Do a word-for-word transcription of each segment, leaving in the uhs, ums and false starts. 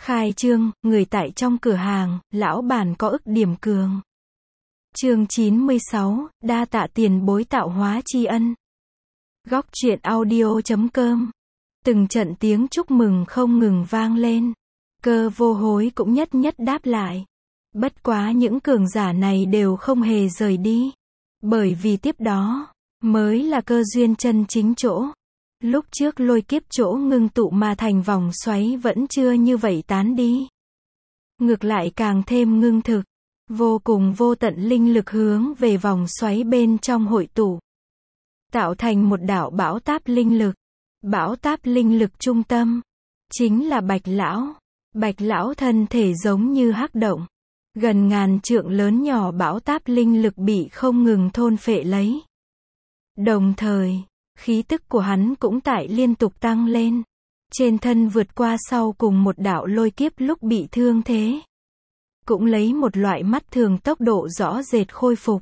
Khai trương, người tại trong cửa hàng, lão bản có ức điểm cường. Chương chín mươi sáu, đa tạ tiền bối tạo hóa tri ân. Góc truyện audio chấm com. Từng trận tiếng chúc mừng không ngừng vang lên. Cơ Vô Hối cũng nhất nhất đáp lại. Bất quá những cường giả này đều không hề rời đi. Bởi vì tiếp đó, mới là cơ duyên chân chính chỗ. Lúc trước lôi kiếp chỗ ngưng tụ mà thành vòng xoáy vẫn chưa như vậy tán đi. Ngược lại càng thêm ngưng thực. Vô cùng vô tận linh lực hướng về vòng xoáy bên trong hội tụ. Tạo thành một đạo bão táp linh lực. Bão táp linh lực trung tâm. Chính là Bạch Lão. Bạch Lão thân thể giống như hắc động. Gần ngàn trượng lớn nhỏ bão táp linh lực bị không ngừng thôn phệ lấy. Đồng thời, khí tức của hắn cũng tại liên tục tăng lên. Trên thân vượt qua sau cùng một đạo lôi kiếp lúc bị thương thế. Cũng lấy một loại mắt thường tốc độ rõ rệt khôi phục.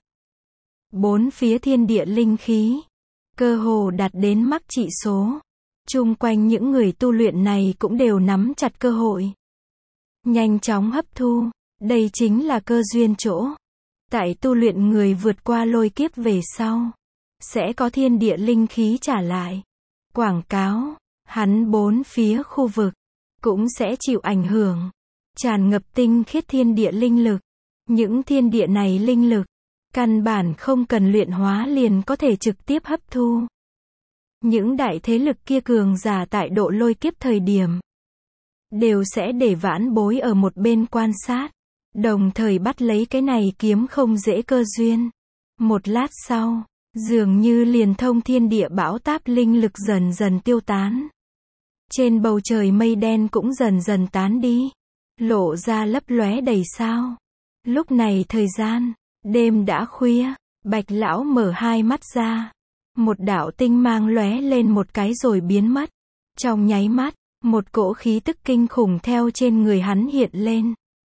Bốn phía thiên địa linh khí. Cơ hồ đạt đến mắc trị số. Chung quanh những người tu luyện này cũng đều nắm chặt cơ hội. Nhanh chóng hấp thu. Đây chính là cơ duyên chỗ. Tại tu luyện người vượt qua lôi kiếp về sau. Sẽ có thiên địa linh khí trả lại. Quảng cáo. Hắn bốn phía khu vực. Cũng sẽ chịu ảnh hưởng. Tràn ngập tinh khiết thiên địa linh lực. Những thiên địa này linh lực. Căn bản không cần luyện hóa liền có thể trực tiếp hấp thu. Những đại thế lực kia cường giả tại độ lôi kiếp thời điểm. Đều sẽ để vãn bối ở một bên quan sát. Đồng thời bắt lấy cái này kiếm không dễ cơ duyên. Một lát sau, dường như liền thông thiên địa bão táp linh lực dần dần tiêu tán. Trên bầu trời mây đen cũng dần dần tán đi. Lộ ra lấp lóe đầy sao. Lúc này thời gian, đêm đã khuya, Bạch Lão mở hai mắt ra. Một đạo tinh mang lóe lên một cái rồi biến mất. Trong nháy mắt, một cỗ khí tức kinh khủng theo trên người hắn hiện lên.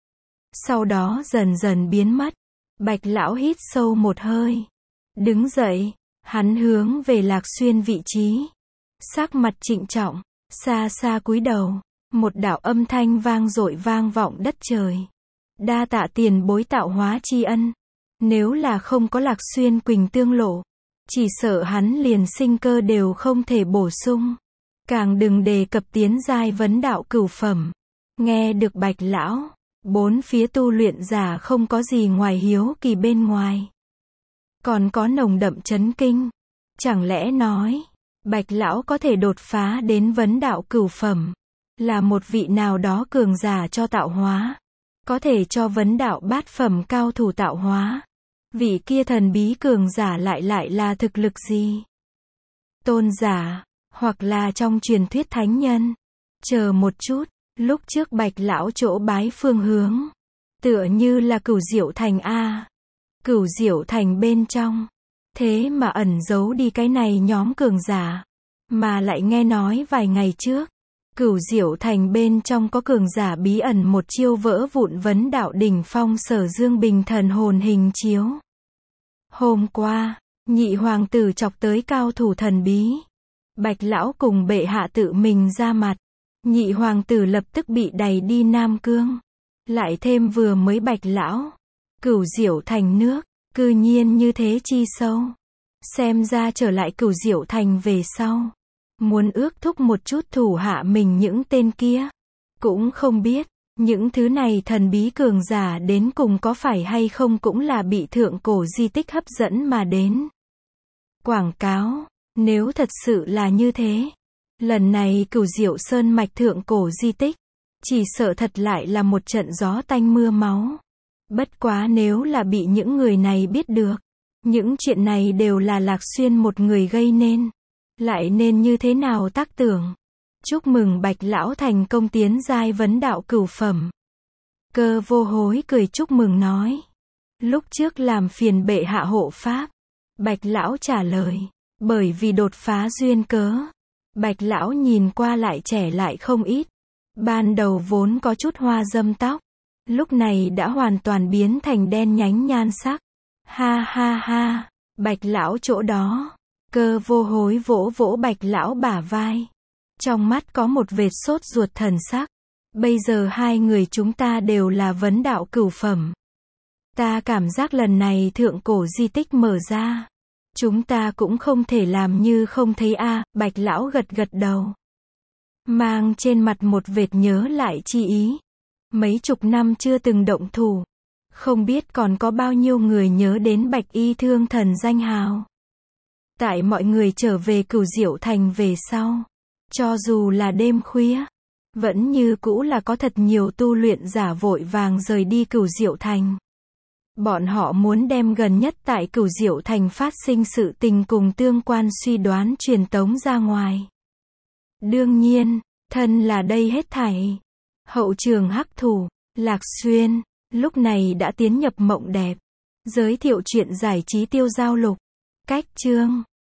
Sau đó dần dần biến mất. Bạch Lão hít sâu một hơi. Đứng dậy, hắn hướng về Lạc Xuyên vị trí. Sắc mặt trịnh trọng, xa xa cúi đầu. Một đạo âm thanh vang dội vang vọng đất trời. Đa tạ tiền bối tạo hóa tri ân. Nếu là không có Lạc Xuyên Quỳnh tương lộ, chỉ sợ hắn liền sinh cơ đều không thể bổ sung. Càng đừng đề cập tiến giai vấn đạo cửu phẩm. Nghe được Bạch Lão, bốn phía tu luyện giả không có gì ngoài hiếu kỳ bên ngoài. Còn có nồng đậm chấn kinh. Chẳng lẽ nói, Bạch Lão có thể đột phá đến vấn đạo cửu phẩm. Là một vị nào đó cường giả cho tạo hóa. Có thể cho vấn đạo bát phẩm cao thủ tạo hóa. Vị kia thần bí cường giả lại lại là thực lực gì? Tôn giả, hoặc là trong truyền thuyết thánh nhân. Chờ một chút, lúc trước Bạch Lão chỗ bái phương hướng. Tựa như là Cửu Diệu Thành A. Cửu Diệu Thành bên trong. Thế mà ẩn giấu đi cái này nhóm cường giả. Mà lại nghe nói vài ngày trước. Cửu Diệu Thành bên trong có cường giả bí ẩn một chiêu vỡ vụn vấn đạo đỉnh phong Sở Dương Bình thần hồn hình chiếu. Hôm qua, nhị hoàng tử chọc tới cao thủ thần bí. Bạch Lão cùng bệ hạ tự mình ra mặt. Nhị hoàng tử lập tức bị đày đi Nam Cương. Lại thêm vừa mới Bạch Lão. Cửu Diệu Thành nước, cư nhiên như thế chi sâu. Xem ra trở lại Cửu Diệu Thành về sau. Muốn ước thúc một chút thủ hạ mình những tên kia. Cũng không biết, những thứ này thần bí cường giả đến cùng có phải hay không cũng là bị thượng cổ di tích hấp dẫn mà đến. Quảng cáo, nếu thật sự là như thế. Lần này Cửu Diệu Sơn mạch thượng cổ di tích. Chỉ sợ thật lại là một trận gió tanh mưa máu. Bất quá nếu là bị những người này biết được. Những chuyện này đều là Lạc Xuyên một người gây nên. Lại nên như thế nào tác tưởng. Chúc mừng Bạch Lão thành công tiến giai vấn đạo cửu phẩm. Cơ Vô Hối cười chúc mừng nói. Lúc trước làm phiền bệ hạ hộ pháp. Bạch Lão trả lời. Bởi vì đột phá duyên cớ. Bạch Lão nhìn qua lại trẻ lại không ít. Ban đầu vốn có chút hoa dâm tóc. Lúc này đã hoàn toàn biến thành đen nhánh nhan sắc. Ha ha ha. Bạch Lão chỗ đó. Cơ Vô Hối vỗ vỗ Bạch Lão bả vai. Trong mắt có một vệt sốt ruột thần sắc. Bây giờ hai người chúng ta đều là vấn đạo cửu phẩm. Ta cảm giác lần này thượng cổ di tích mở ra. Chúng ta cũng không thể làm như không thấy a, Bạch lão gật gật đầu. Mang trên mặt một vệt nhớ lại chi ý. Mấy chục năm chưa từng động thủ. Không biết còn có bao nhiêu người nhớ đến Bạch Y Thương Thần danh hào. Tại mọi người trở về Cửu Diệu Thành về sau. Cho dù là đêm khuya. Vẫn như cũ là có thật nhiều tu luyện giả vội vàng rời đi Cửu Diệu Thành. Bọn họ muốn đem gần nhất tại Cửu Diệu Thành phát sinh sự tình cùng tương quan suy đoán truyền tống ra ngoài. Đương nhiên, thân là đây hết thảy. Hậu trường hắc thủ, Lạc Xuyên, lúc này đã tiến nhập mộng đẹp. Giới thiệu chuyện giải trí tiêu giao lục. Cách chương